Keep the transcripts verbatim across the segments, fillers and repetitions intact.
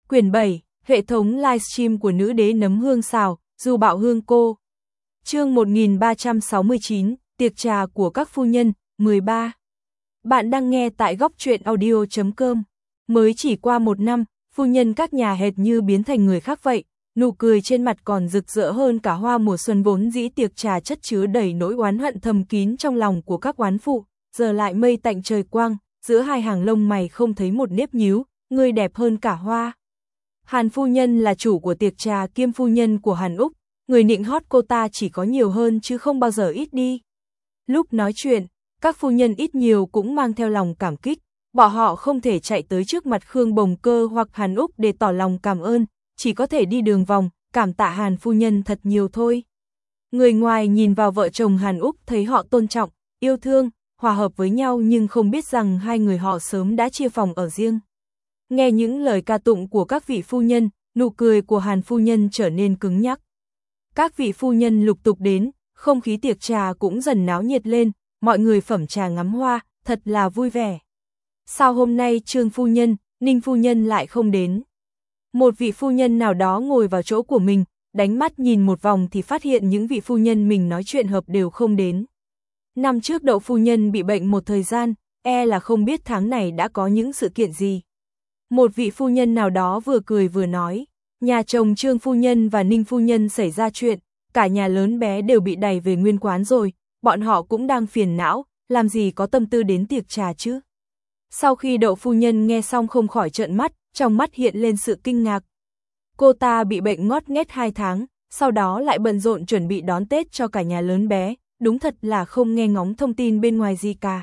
Quyển bảy, hệ thống livestream của nữ đế nấm hương xào, Du Bạo Hương cô. Chương một nghìn ba trăm sáu mươi chín, tiệc trà của các phu nhân, mười ba. Bạn đang nghe tại góc truyện audio chấm com. Mới chỉ qua một năm, phu nhân các nhà hệt như biến thành người khác vậy, nụ cười trên mặt còn rực rỡ hơn cả hoa mùa xuân, vốn dĩ tiệc trà chất chứa đầy nỗi oán hận thầm kín trong lòng của các oán phụ, giờ lại mây tạnh trời quang, giữa hai hàng lông mày không thấy một nếp nhíu, người đẹp hơn cả hoa. Hàn phu nhân là chủ của tiệc trà kiêm phu nhân của Hàn Úc, người nịnh hót cô ta chỉ có nhiều hơn chứ không bao giờ ít đi. Lúc nói chuyện, các phu nhân ít nhiều cũng mang theo lòng cảm kích, bọn họ không thể chạy tới trước mặt Khương Bồng Cơ hoặc Hàn Úc để tỏ lòng cảm ơn, chỉ có thể đi đường vòng, cảm tạ Hàn phu nhân thật nhiều thôi. Người ngoài nhìn vào vợ chồng Hàn Úc thấy họ tôn trọng, yêu thương, hòa hợp với nhau, nhưng không biết rằng hai người họ sớm đã chia phòng ở riêng. Nghe những lời ca tụng của các vị phu nhân, nụ cười của Hàn phu nhân trở nên cứng nhắc. Các vị phu nhân lục tục đến, không khí tiệc trà cũng dần náo nhiệt lên, mọi người phẩm trà ngắm hoa, thật là vui vẻ. Sao hôm nay Trương phu nhân, Ninh phu nhân lại không đến? Một vị phu nhân nào đó ngồi vào chỗ của mình, đánh mắt nhìn một vòng thì phát hiện những vị phu nhân mình nói chuyện hợp đều không đến. Năm trước Đậu phu nhân bị bệnh một thời gian, e là không biết tháng này đã có những sự kiện gì. Một vị phu nhân nào đó vừa cười vừa nói, nhà chồng Trương phu nhân và Ninh phu nhân xảy ra chuyện, cả nhà lớn bé đều bị đày về nguyên quán rồi, bọn họ cũng đang phiền não, làm gì có tâm tư đến tiệc trà chứ. Sau khi Đậu phu nhân nghe xong không khỏi trợn mắt, trong mắt hiện lên sự kinh ngạc. Cô ta bị bệnh ngót nghét hai tháng, sau đó lại bận rộn chuẩn bị đón Tết cho cả nhà lớn bé, đúng thật là không nghe ngóng thông tin bên ngoài gì cả.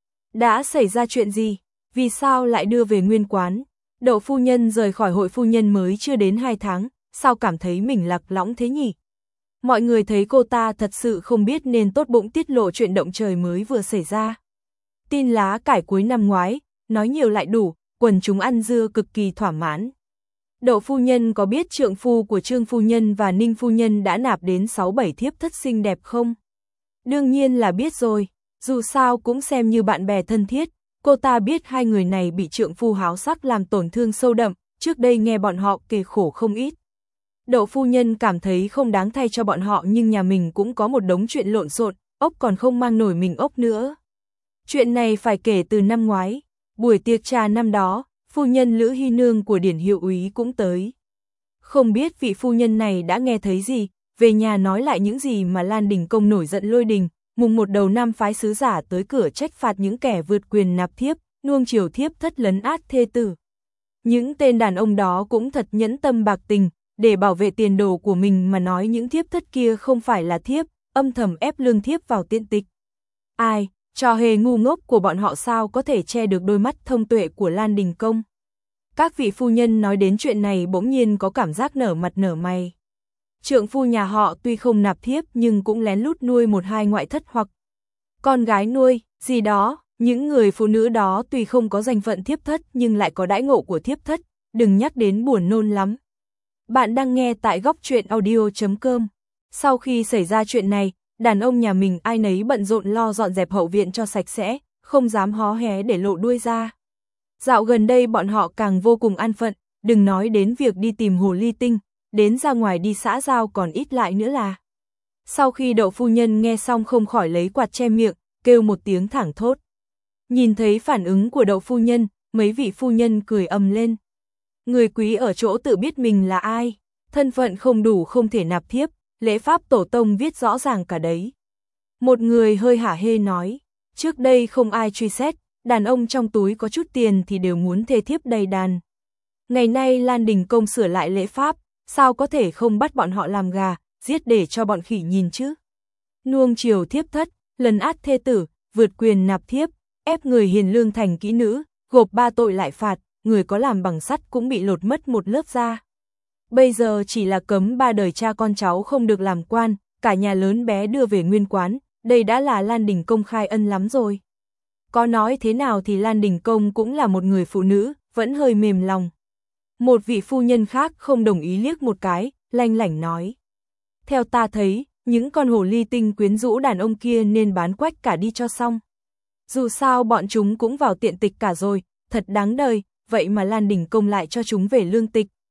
Đã xảy ra chuyện gì? Vì sao lại đưa về nguyên quán? Đậu phu nhân rời khỏi hội phu nhân mới chưa đến hai tháng, sao cảm thấy mình lạc lõng thế nhỉ? Mọi người thấy cô ta thật sự không biết nên tốt bụng tiết lộ chuyện động trời mới vừa xảy ra. Tin lá cải cuối năm ngoái, nói nhiều lại đủ, quần chúng ăn dưa cực kỳ thỏa mãn. Đậu phu nhân có biết trượng phu của Trương phu nhân và Ninh phu nhân đã nạp đến sáu bảy thiếp thất xinh đẹp không? Đương nhiên là biết rồi, dù sao cũng xem như bạn bè thân thiết. Cô ta biết hai người này bị trượng phu háo sắc làm tổn thương sâu đậm, trước đây nghe bọn họ kể khổ không ít. Đậu phu nhân cảm thấy không đáng thay cho bọn họ, nhưng nhà mình cũng có một đống chuyện lộn xộn, ốc còn không mang nổi mình ốc nữa. Chuyện này phải kể từ năm ngoái, buổi tiệc trà năm đó, phu nhân Lữ Hy Nương của Điển Hiệu Úy cũng tới. Không biết vị phu nhân này đã nghe thấy gì, về nhà nói lại những gì mà Lan Đình Công nổi giận lôi đình. Mùng một đầu năm phái sứ giả tới cửa trách phạt những kẻ vượt quyền nạp thiếp, nuông chiều thiếp thất lấn át thê tử. Những tên đàn ông đó cũng thật nhẫn tâm bạc tình, để bảo vệ tiền đồ của mình mà nói những thiếp thất kia không phải là thiếp, âm thầm ép lương thiếp vào tiện tịch. Ai, trò hề ngu ngốc của bọn họ sao có thể che được đôi mắt thông tuệ của Lan Đình Công. Các vị phu nhân nói đến chuyện này bỗng nhiên có cảm giác nở mặt nở mày. Trượng phu nhà họ tuy không nạp thiếp nhưng cũng lén lút nuôi một hai ngoại thất hoặc con gái nuôi, gì đó, những người phụ nữ đó tuy không có danh phận thiếp thất nhưng lại có đãi ngộ của thiếp thất, đừng nhắc đến buồn nôn lắm. Bạn đang nghe tại góc truyện audio chấm com. Sau khi xảy ra chuyện này, đàn ông nhà mình ai nấy bận rộn lo dọn dẹp hậu viện cho sạch sẽ, không dám hó hé để lộ đuôi ra. Dạo gần đây bọn họ càng vô cùng an phận, đừng nói đến việc đi tìm hồ ly tinh. Đến ra ngoài đi xã giao còn ít lại nữa là. Sau khi Đậu phu nhân nghe xong không khỏi lấy quạt che miệng, kêu một tiếng thẳng thốt. Nhìn thấy phản ứng của Đậu phu nhân, mấy vị phu nhân cười ầm lên. Người quý ở chỗ tự biết mình là ai, thân phận không đủ không thể nạp thiếp, lễ pháp tổ tông viết rõ ràng cả đấy. Một người hơi hả hê nói, trước đây không ai truy xét, đàn ông trong túi có chút tiền thì đều muốn thê thiếp đầy đàn. Ngày nay Lan Đình Công sửa lại lễ pháp, sao có thể không bắt bọn họ làm gà, giết để cho bọn khỉ nhìn chứ? Nuông chiều thiếp thất, lấn át thê tử, vượt quyền nạp thiếp, ép người hiền lương thành kỹ nữ, gộp ba tội lại phạt, người có làm bằng sắt cũng bị lột mất một lớp da. Bây giờ chỉ là cấm ba đời cha con cháu không được làm quan, cả nhà lớn bé đưa về nguyên quán, đây đã là Lan Đình Công khai ân lắm rồi. Có nói thế nào thì Lan Đình Công cũng là một người phụ nữ, vẫn hơi mềm lòng. Một vị phu nhân khác không đồng ý liếc một cái, lanh lảnh nói. Theo ta thấy, những con hồ ly tinh quyến rũ đàn ông kia nên bán quách cả đi cho xong. Dù sao bọn chúng cũng vào tiện tịch cả rồi, thật đáng đời, vậy mà Lan Đình Công lại cho chúng về lương tịch,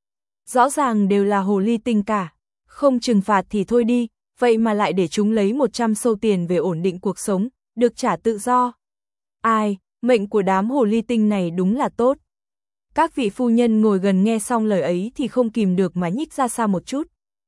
Rõ ràng đều là hồ ly tinh cả, không trừng phạt thì thôi đi, vậy mà lại để chúng lấy một trăm sâu tiền về ổn định cuộc sống, được trả tự do. Ai, mệnh của đám hồ ly tinh này đúng là tốt. Các vị phu nhân ngồi gần nghe xong lời ấy thì không kìm được mà nhích ra xa một chút.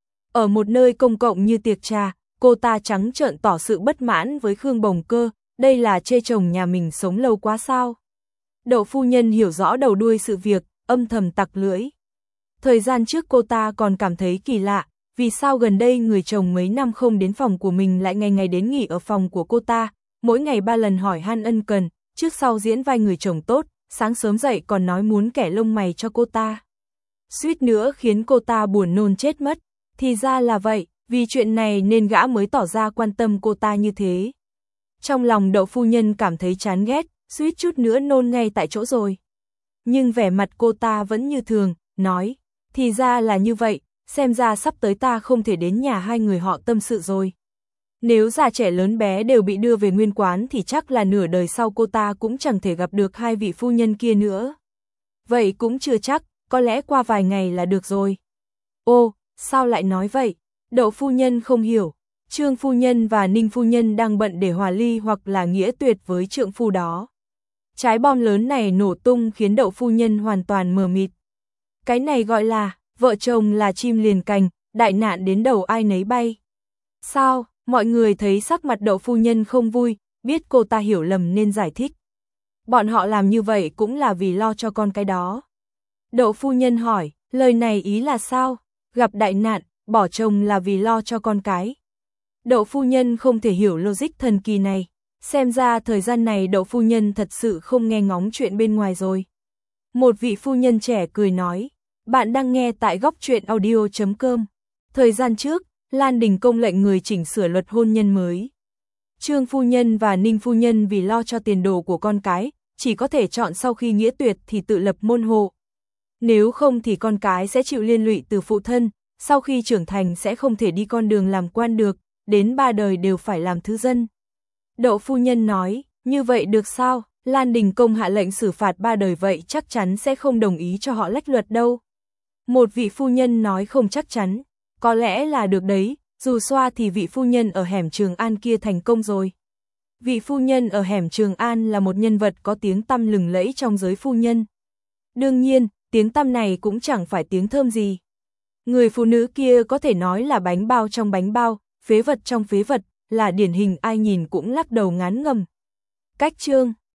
Ở một nơi công cộng như tiệc trà, cô ta trắng trợn tỏ sự bất mãn với Khương Bồng Cơ, đây là chê chồng nhà mình sống lâu quá sao. Đậu phu nhân hiểu rõ đầu đuôi sự việc, âm thầm tặc lưỡi. Thời gian trước cô ta còn cảm thấy kỳ lạ, vì sao gần đây người chồng mấy năm không đến phòng của mình lại ngày ngày đến nghỉ ở phòng của cô ta, mỗi ngày ba lần hỏi han ân cần, trước sau diễn vai người chồng tốt, sáng sớm dậy còn nói muốn kẻ lông mày cho cô ta. Suýt nữa khiến cô ta buồn nôn chết mất, thì ra là vậy, vì chuyện này nên gã mới tỏ ra quan tâm cô ta như thế. Trong lòng Đậu phu nhân cảm thấy chán ghét, suýt chút nữa nôn ngay tại chỗ rồi. Nhưng vẻ mặt cô ta vẫn như thường, nói, thì ra là như vậy, xem ra sắp tới ta không thể đến nhà hai người họ tâm sự rồi. Nếu già trẻ lớn bé đều bị đưa về nguyên quán thì chắc là nửa đời sau cô ta cũng chẳng thể gặp được hai vị phu nhân kia nữa. Vậy cũng chưa chắc, có lẽ qua vài ngày là được rồi. Ô, sao lại nói vậy? Đậu phu nhân không hiểu. Trương phu nhân và Ninh phu nhân đang bận để hòa ly hoặc là nghĩa tuyệt với trượng phu đó. Trái bom lớn này nổ tung khiến Đậu phu nhân hoàn toàn mờ mịt. Cái này gọi là, vợ chồng là chim liền cành, đại nạn đến đầu ai nấy bay. Sao, mọi người thấy sắc mặt Đậu phu nhân không vui, biết cô ta hiểu lầm nên giải thích. Bọn họ làm như vậy cũng là vì lo cho con cái đó. Đậu phu nhân hỏi, lời này ý là sao? Gặp đại nạn, bỏ chồng là vì lo cho con cái. Đậu phu nhân không thể hiểu logic thần kỳ này. Xem ra thời gian này Đậu phu nhân thật sự không nghe ngóng chuyện bên ngoài rồi. Một vị phu nhân trẻ cười nói, bạn đang nghe tại góc truyện audio chấm com. Thời gian trước, Lan Đình Công lệnh người chỉnh sửa luật hôn nhân mới. Trương phu nhân và Ninh phu nhân vì lo cho tiền đồ của con cái, chỉ có thể chọn sau khi nghĩa tuyệt thì tự lập môn hộ. Nếu không thì con cái sẽ chịu liên lụy từ phụ thân, sau khi trưởng thành sẽ không thể đi con đường làm quan được, đến ba đời đều phải làm thứ dân. Đậu phu nhân nói, như vậy được sao? Lan Đình Công hạ lệnh xử phạt ba đời vậy chắc chắn sẽ không đồng ý cho họ lách luật đâu. Một vị phu nhân nói không chắc chắn, có lẽ là được đấy, dù xoa thì vị phu nhân ở hẻm Trường An kia thành công rồi. Vị phu nhân ở hẻm Trường An là một nhân vật có tiếng tăm lừng lẫy trong giới phu nhân. Đương nhiên, tiếng tăm này cũng chẳng phải tiếng thơm gì. Người phụ nữ kia có thể nói là bánh bao trong bánh bao, phế vật trong phế vật, là điển hình ai nhìn cũng lắc đầu ngán ngầm. Cách chương